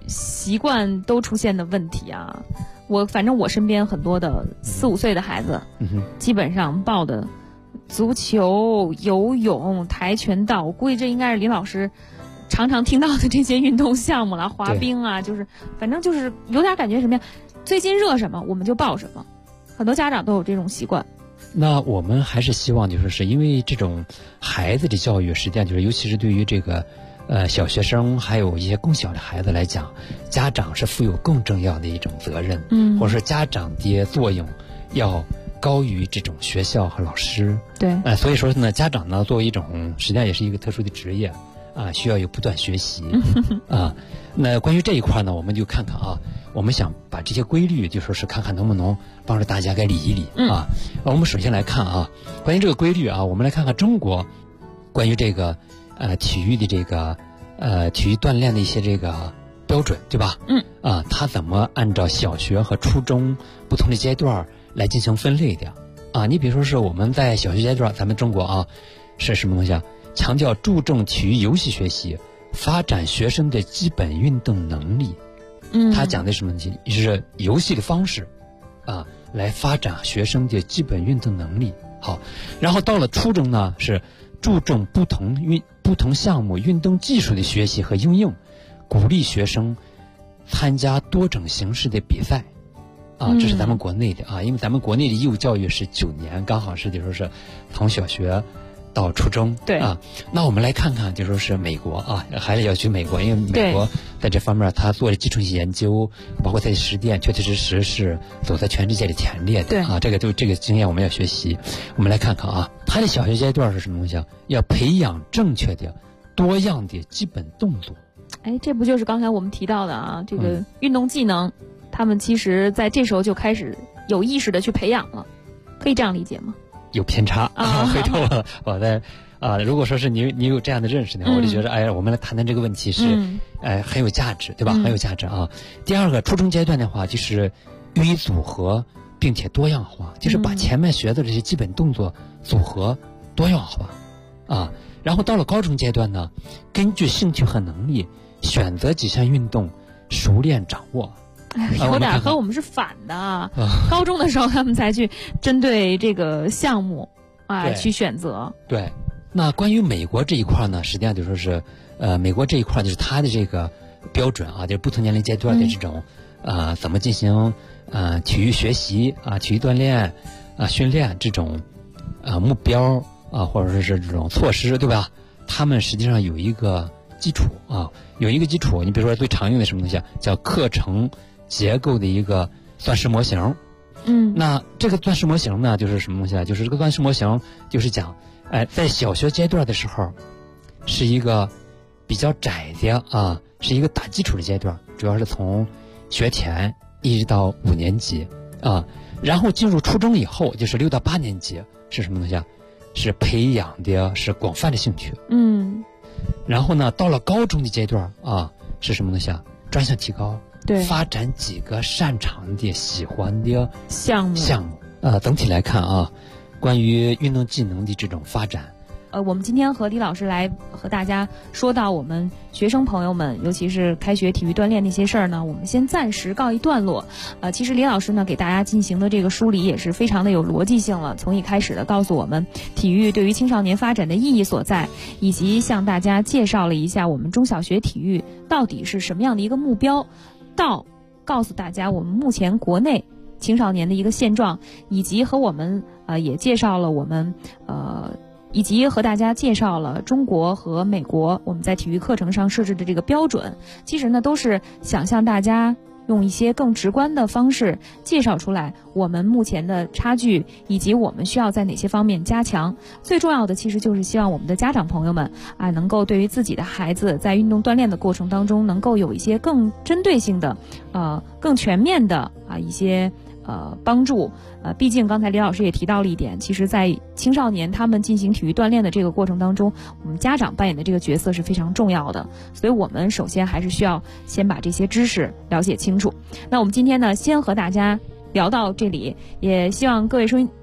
习惯都出现的问题啊。反正我身边很多的4、5岁的孩子，基本上报的足球、游泳、跆拳道，我估计这应该是李老师常常听到的这些运动项目了，滑冰啊，反正就是有点感觉什么呀，最近热什么我们就报什么，很多家长都有这种习惯。 那我们还是希望就是因为这种孩子的教育，实际上就是尤其是对于这个小学生还有一些更小的孩子来讲，家长是负有更重要的一种责任，或者说家长的作用要高于这种学校和老师。 对， 所以说呢，家长呢作为一种实际上也是一个特殊的职业啊，需要有不断学习啊。那关于这一块呢，我们就看看啊，我们想把这些规律就说是看看能不能帮助大家该理一理啊。我们首先来看啊，关于这个规律啊，我们来看看中国关于这个体育的这个体育锻炼的一些这个标准，对吧？它怎么按照小学和初中不同的阶段来进行分类的啊？你比如说是我们在小学阶段，咱们中国啊是什么东西啊？强调注重体育游戏学习，发展学生的基本运动能力。他讲的什么东西？是游戏的方式啊，来发展学生的基本运动能力。好，然后到了初中呢，是注重不同项目运动技术的学习和应用，鼓励学生参加多种形式的比赛啊，这是咱们国内的啊，因为咱们国内的义务教育是9年，刚好是就说是从小学到初中。 对啊，那我们来看看就说是美国啊，还是要去美国，因为美国在这方面他做的基础性研究，包括他的实践，确确实实是走在全世界的前列的啊。这个经验我们要学习。我们来看看啊，他的小学阶段是什么东西啊？要培养正确的多样的基本动作。 这不就是刚才我们提到的啊？这个运动技能，他们其实在这时候就开始有意识的去培养了，可以这样理解吗？ 有偏差啊！回头我在如果说是你有这样的认识呢，我就觉得我们来谈谈这个问题是很有价值，对吧？很有价值啊。第二个，初中阶段的话，就是予以组合并且多样化，就是把前面学的这些基本动作组合多样化啊。然后到了高中阶段呢，根据兴趣和能力选择几项运动，熟练掌握。 有点和我们是反的高中的时候他们才去针对这个项目去选择。 对，那关于美国这一块呢，实际上就说是美国这一块就是它的这个标准啊，就是不同年龄阶段的这种怎么进行体育学习啊、体育锻炼训练这种目标或者是这种措施，对吧？他们实际上有一个基础啊，有一个基础。你比如说最常用的什么东西叫课程结构的一个钻石模型。那这个钻石模型呢，就是什么东西啊？就是这个钻石模型就是讲在小学阶段的时候是一个比较窄的是一个打基础的阶段，主要是从学前一直到5年级然后进入初中以后就是6到8年级是什么东西啊？是培养的是广泛的兴趣。然后呢，到了高中的阶段是什么东西啊？专项提高， 对， 发展几个擅长的、喜欢的项目。 整体来看关于运动技能的这种发展。 我们今天和李老师来和大家说到我们学生朋友们，尤其是开学体育锻炼那些事儿呢，我们先暂时告一段落。其实李老师呢给大家进行的这个梳理也是非常的有逻辑性了，从一开始的告诉我们体育对于青少年发展的意义所在，以及向大家介绍了一下我们中小学体育到底是什么样的一个目标，到告诉大家我们目前国内青少年的一个现状，以及和我们也介绍了我们以及和大家介绍了中国和美国我们在体育课程上设置的这个标准，其实呢都是想向大家用一些更直观的方式介绍出来我们目前的差距，以及我们需要在哪些方面加强。最重要的其实就是希望我们的家长朋友们能够对于自己的孩子在运动锻炼的过程当中能够有一些更针对性的更全面的一些帮助。毕竟刚才李老师也提到了一点，其实在青少年他们进行体育锻炼的这个过程当中，我们家长扮演的这个角色是非常重要的，所以我们首先还是需要先把这些知识了解清楚。那我们今天呢先和大家聊到这里，也希望各位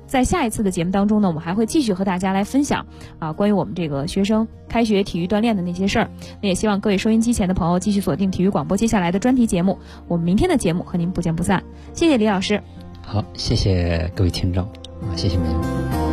在下一次的节目当中呢，我们还会继续和大家来分享关于我们这个学生开学体育锻炼的那些事儿。那也希望各位收音机前的朋友继续锁定体育广播接下来的专题节目，我们明天的节目和您不见不散。谢谢李老师。 好，谢谢各位听众谢谢您。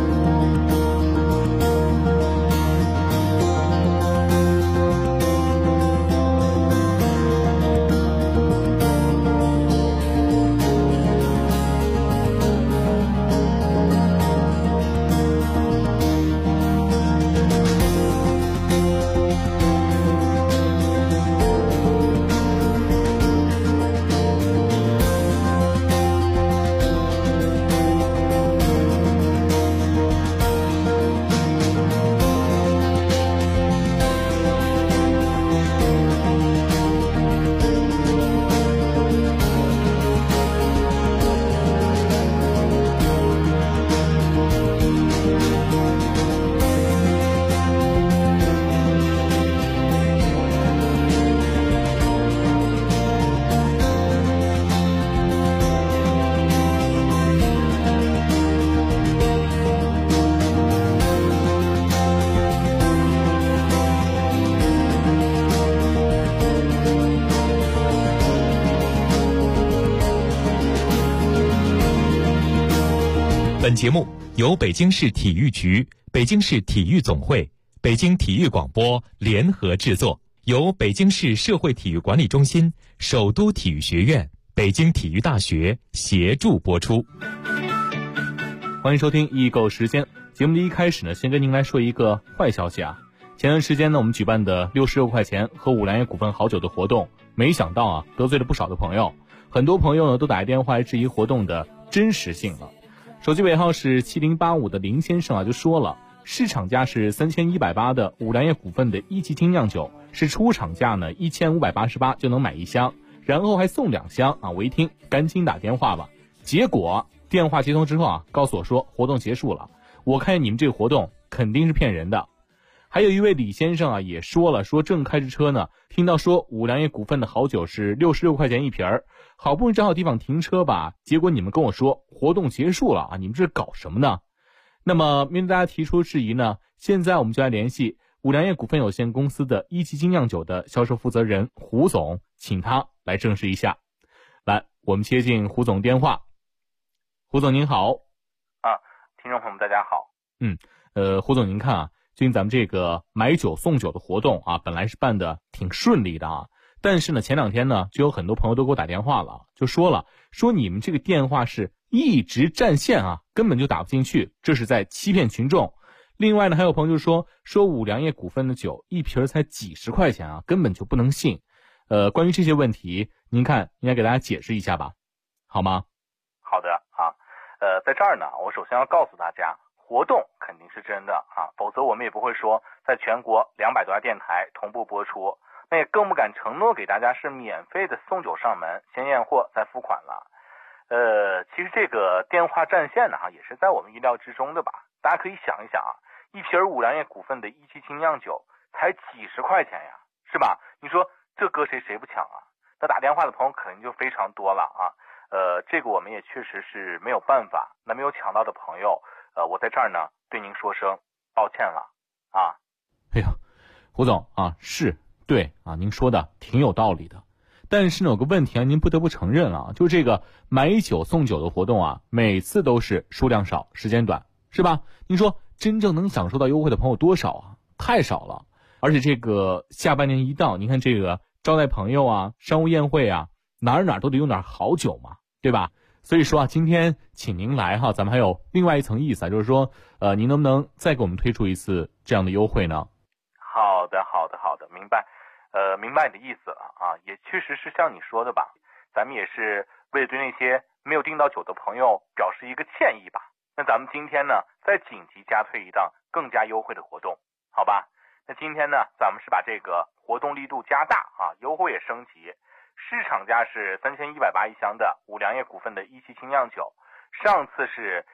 本节目由北京市体育局、北京市体育总会、北京体育广播联合制作，由北京市社会体育管理中心、首都体育学院、北京体育大学协助播出。 欢迎收听易购时间。节目的一开始呢，先跟您来说一个坏消息啊。前段时间呢，我们举办的66块钱喝五粮液股份好酒的活动，没想到得罪了不少的朋友。很多朋友呢都打电话来质疑活动的真实性了。手机尾号是7085的林先生就说了，市场价是3180的五粮液股份的一级精酿酒，是出厂价呢1588就能买一箱，然后还送2箱我一听赶紧打电话吧。结果电话接通之后告诉我说活动结束了，我看见你们这个活动肯定是骗人的。还有一位李先生也说了，说正开着车呢，听到说五粮液股份的好酒是66块钱一瓶儿，好不容易找好地方停车吧，结果你们跟我说活动结束了你们这是搞什么呢？那么面对大家提出质疑呢，现在我们就来联系五粮液股份有限公司的一级精酿酒的销售负责人胡总，请他来证实一下。来，我们接进胡总电话。胡总您好。 听众朋友们大家好。 胡总您看最近咱们这个买酒送酒的活动本来是办的挺顺利的但是呢前2天呢就有很多朋友都给我打电话了，就说你们这个电话是一直占线根本就打不进去，这是在欺骗群众。另外呢还有朋友就说五粮液股份的酒一瓶才几十块钱根本就不能信。关于这些问题您看应该给大家解释一下吧，好吗？ 好的在这儿呢我首先要告诉大家，活动肯定是真的否则我们也不会说在全国200多家电台同步播出，那也更不敢承诺给大家是免费的送酒上门，先验货再付款了。其实这个电话占线呢也是在我们意料之中的吧。大家可以想一想一瓶五粮液股份的一级精酿酒才几十块钱呀，是吧？你说这搁谁不抢那打电话的朋友肯定就非常多了这个我们也确实是没有办法。那没有抢到的朋友我在这儿呢对您说声抱歉了哎呀，胡总是对您说的挺有道理的。但是呢有个问题您不得不承认就这个买酒送酒的活动每次都是数量少时间短，是吧？您说真正能享受到优惠的朋友多少太少了。而且这个下半年一到，您看这个招待朋友商务宴会哪都得用点好酒嘛，对吧？所以说今天请您来咱们还有另外一层意思就是说您能不能再给我们推出一次这样的优惠呢？ 好的，明白。明白你的意思了也确实是像你说的吧，咱们也是为了对那些没有订到酒的朋友表示一个歉意吧。那咱们今天呢再紧急加推一档更加优惠的活动，好吧？那今天呢咱们是把这个活动力度加大优惠也升级。市场价是3180一箱的五粮液股份的一级精酿酒，上次是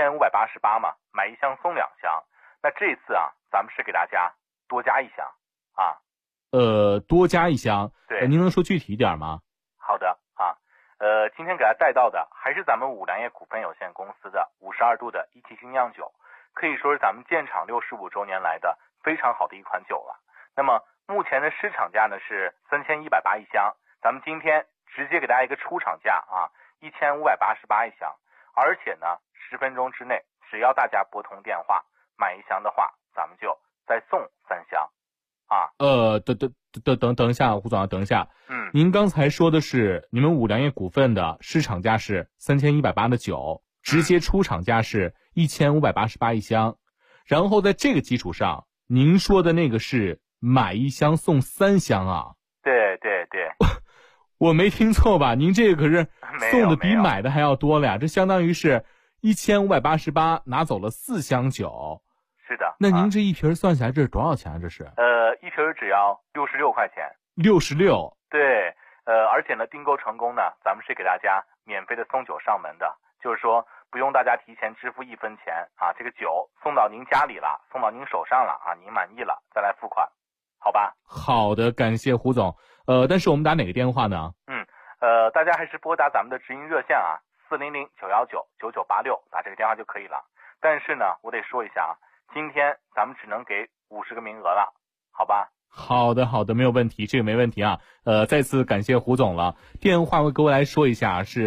1588嘛，买1箱送2箱。那这次咱们是给大家多加1箱多加1箱， 对， 您能说具体一点吗？ 好的今天给大家带到的还是咱们五粮液股份有限公司的52度的一汽精酿酒，可以说是咱们建厂65周年来的非常好的一款酒了。那么目前的市场价呢是3180一箱，咱们今天直接给大家一个出厂价啊，1588一箱，而且呢10分钟之内，只要大家拨通电话买一箱的话，咱们就再送3箱啊。 等一下，胡总，等一下。您刚才说的是你们五粮液股份的市场价是3180的酒，直接出厂价是1588一箱，然后在这个基础上，您说的那个是买一箱送3箱啊？ 对对对， 我没听错吧？您这个可是送的比买的还要多了呀，这相当于是1588拿走了4箱酒。 是的。 那您这一瓶算下来这是多少钱啊？这是？ 一瓶只要66块钱。 66。 对，而且呢，订购成功呢，咱们是给大家免费的送酒上门的，就是说不用大家提前支付1分钱啊，这个酒送到您家里了，送到您手上了啊，您满意了再来付款，好吧？ 好的，感谢胡总。但是我们打哪个电话呢？ 大家还是拨打咱们的直营热线啊，400-919-9986，打这个电话就可以了。但是呢，我得说一下啊，今天咱们只能给50个名额了，好吧？ 好的，没有问题，这个没问题啊。再次感谢胡总了。电话我给各位来说一下，是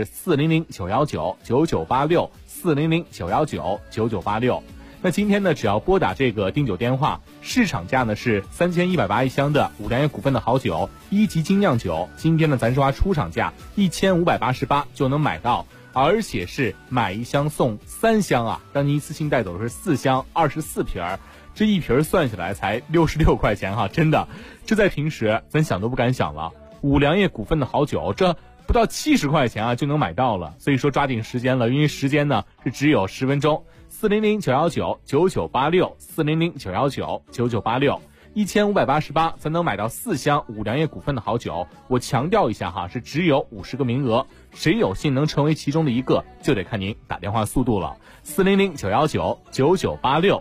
400-919-9986 400-919-9986。那今天呢，只要拨打这个订酒电话，市场价呢是3180一箱的五粮液股份的好酒1级精酿酒，今天呢咱说话出厂价1588就能买到，而且是买一箱送3箱啊，让您一次性带走的是4箱24瓶儿。这一瓶算下来才66块钱哈，真的，这在平时咱想都不敢想了。五粮液股份的好酒，这不到70块钱啊就能买到了，所以说抓紧时间了，因为时间呢是只有10分钟。400-919-9986 400-919-9986 1588才能买到4箱五粮液股份的好酒。我强调一下哈，是只有50个名额，谁有幸能成为其中的一个，就得看您打电话速度了。400-919-9986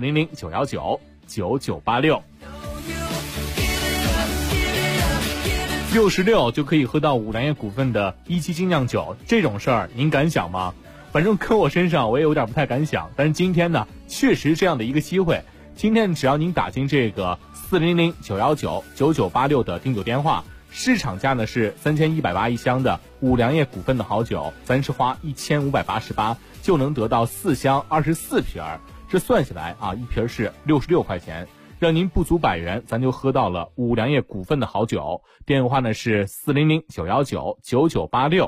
400-919-9986 66就可以喝到五粮液股份的1级精酿酒，这种事儿您敢想吗？反正搁我身上我也有点不太敢想，但是今天呢确实这样的一个机会。今天只要您打进这个400-919-9986的订酒电话，市场价呢是3180一箱的五粮液股份的好酒，咱是花1588就能得到4箱24瓶儿，这算下来啊，一瓶是66块钱，让您不足100元，咱就喝到了五粮液股份的好酒。电话呢是400-919-9986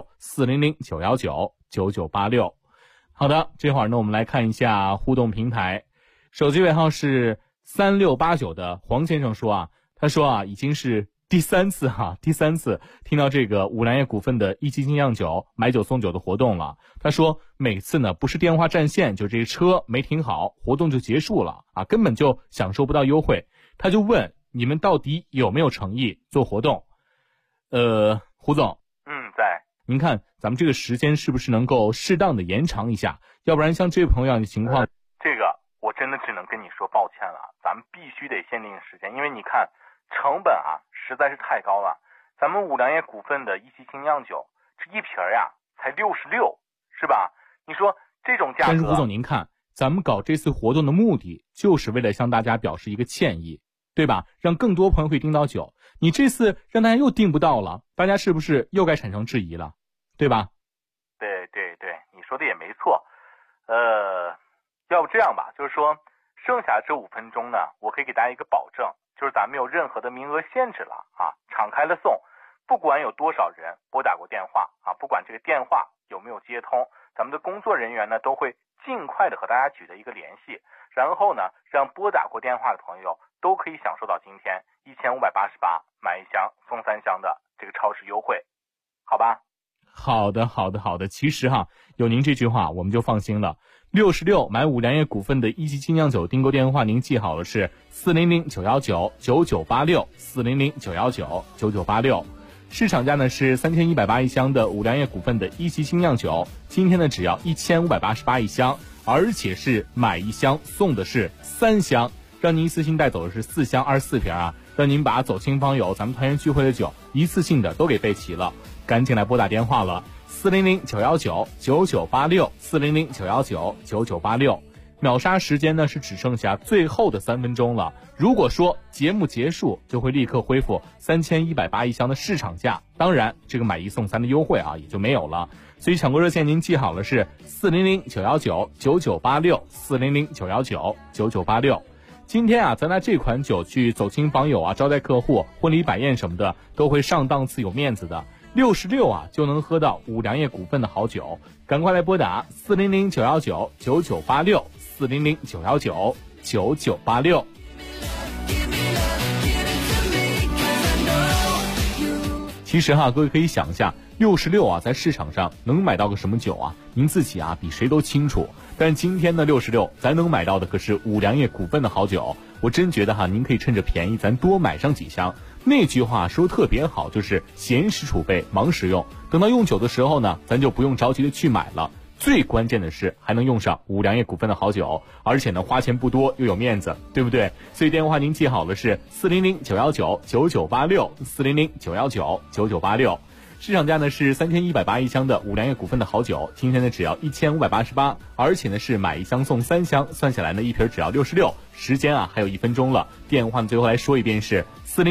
400-919-9986。好的，这会儿呢我们来看一下互动平台，手机尾号是3689的黄先生说啊，他说啊已经是第三次听到这个五粮液股份的1级精酿酒买酒送酒的活动了。他说每次呢不是电话占线，就这车没停好，活动就结束了啊，根本就享受不到优惠。他就问你们到底有没有诚意做活动？胡总， 在。 您看咱们这个时间是不是能够适当的延长一下？要不然像这位朋友的情况， 这个我真的只能跟你说抱歉了，咱们必须得限定时间，因为你看成本啊实在是太高了。咱们五粮液股份的1级精酿酒，这一瓶呀才66，是吧？你说这种价格。 但是胡总您看，咱们搞这次活动的目的就是为了向大家表示一个歉意，对吧？让更多朋友可以订到酒。你这次让大家又订不到了，大家是不是又该产生质疑了，对吧？ 对，你说的也没错。要不这样吧，就是说剩下这5分钟呢，我可以给大家一个保证，就是咱没有任何的名额限制了啊，敞开了送，不管有多少人拨打过电话啊，不管这个电话有没有接通，咱们的工作人员呢都会尽快的和大家取得一个联系，然后呢让拨打过电话的朋友都可以享受到今天1588买1箱送3箱的这个超市优惠，好吧？ 好的。其实哈，有您这句话我们就放心了。66买五粮液股份的1级精酿酒订购电话您记好了，是400-919-9986 400-919-9986。市场价呢是3180一箱的五粮液股份的1级精酿酒，今天呢只要1588一箱，而且是买1箱送的是3箱，让您一次性带走的是4箱24瓶啊，让您把走亲访友咱们团圆聚会的酒一次性的都给备齐了。赶紧来拨打电话了 400-919-9986，400-919-9986。秒杀时间呢是只剩下最后的3分钟了。如果说节目结束，就会立刻恢复3181箱的市场价，当然这个买1送3的优惠啊也就没有了。所以抢购热线您记好了是400-919-9986，400-919-9986。今天啊，咱拿这款酒去走亲访友啊，招待客户、婚礼摆宴什么的，都会上档次有面子的。66啊就能喝到五粮液股份的好酒，赶快来拨打400-919-9986，400-919-9986。其实各位可以想一下，66啊在市场上能买到个什么酒啊？您自己比谁都清楚。但今天的66，咱能买到的可是五粮液股份的好酒。我真觉得您可以趁着便宜，咱多买上几箱。那句话说特别好，就是闲时储备，忙时用。等到用酒的时候呢，咱就不用着急的去买了。最关键的是还能用上五粮液股份的好酒，而且呢花钱不多又有面子，对不对？所以电话您记好了是400-919-9986，400-919-9986。市场价呢是3180一箱的五粮液股份的好酒，今天呢只要1588，而且呢是买1箱送3箱，算下来呢一瓶只要66。时间还有1分钟了，电话呢最后来说一遍是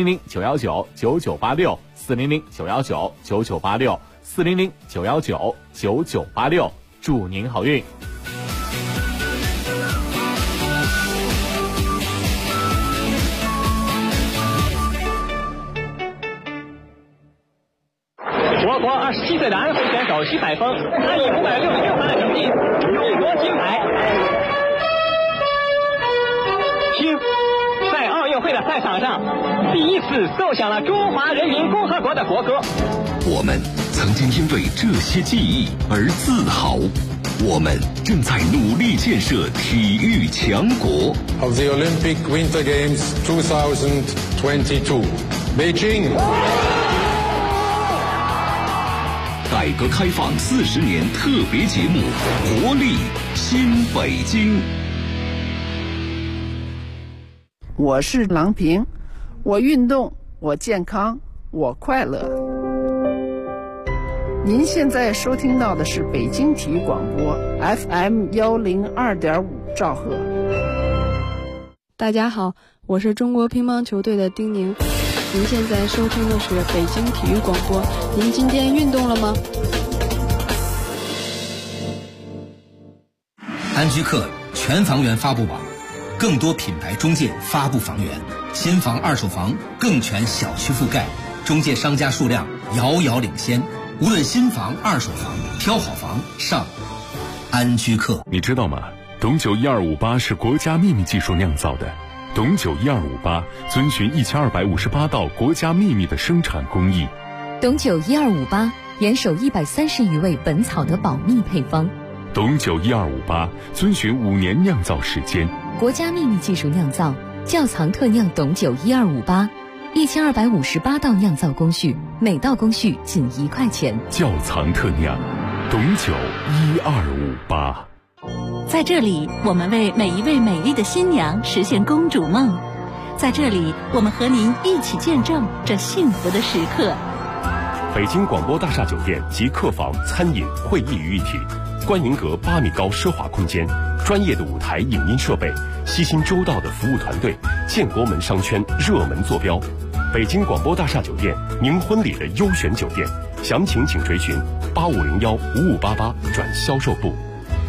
400-919-9986，400-919-9986，400-919-9986，祝您好运。 我国27岁的安徽选手徐海峰，他以566分的成绩勇夺金牌。听，在奥运会的赛场上，第一次奏响了中华人民共和国的国歌。 我们曾经因为这些记忆而自豪，我们正在努力建设体育强国。 Of the Olympic Winter Games 2022, Beijing。 改革开放40年特别节目《活力新北京》。 我是郎平，我运动，我健康，我快乐。您现在收听到的是北京体育广播 FM 102.5兆赫。 大家好，我是中国乒乓球队的丁宁。您现在收听的是北京体育广播。您今天运动了吗？ 安居客全房源发布网，更多品牌中介发布房源，新房二手房更全小区覆盖，中介商家数量遥遥领先。无论新房二手房，挑好房上安居客。 你知道吗？董酒1258是国家秘密技术酿造的。董酒1258遵循1258道国家秘密的生产工艺。 董酒1258严守130余位本草的保密配方。 董酒1258遵循5年酿造时间， 国家秘密技术酿造，窖藏特酿董酒1258，1258道酿造工序，每道工序仅1块钱。 窖藏特酿，董酒1258。 在这里，我们为每一位美丽的新娘实现公主梦。在这里，我们和您一起见证这幸福的时刻。 北京广播大厦酒店及客房、餐饮、会议于一体，观云阁8米高奢华空间，专业的舞台影音设备，悉心周到的服务团队，建国门商圈热门坐标。北京广播大厦酒店，您婚礼的优选酒店，详情请垂询8501-5588转销售部。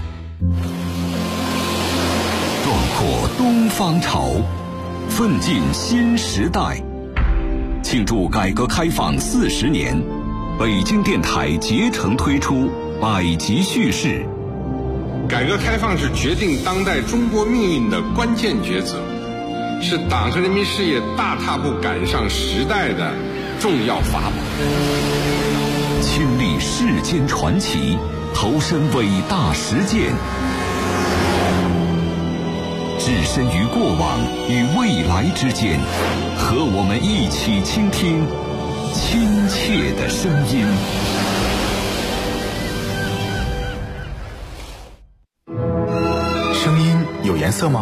壮阔东方潮，奋进新时代。庆祝改革开放40年，北京电台竭诚推出百集叙事。 改革开放是决定当代中国命运的关键抉择，是党和人民事业大踏步赶上时代的重要法宝。 亲历世间传奇，投身伟大实践，置身于过往与未来之间，和我们一起倾听亲切的声音。 声音有颜色吗？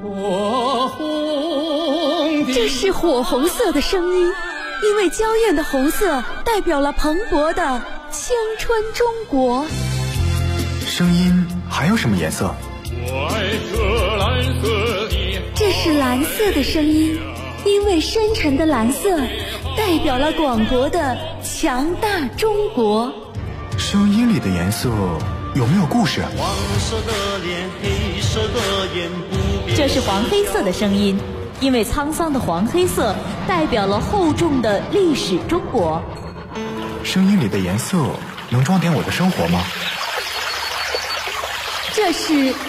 这是火红色的声音，因为娇艳的红色代表了蓬勃的青春中国。 声音还有什么颜色？ 我爱这蓝色的。 这是蓝色的声音，因为深沉的蓝色代表了广博的强大中国。 声音里的颜色有没有故事？ 黄色的脸，黑色的眼，不变。 这是黄黑色的声音，因为沧桑的黄黑色代表了厚重的历史中国。 声音里的颜色能装点我的生活吗？ 这是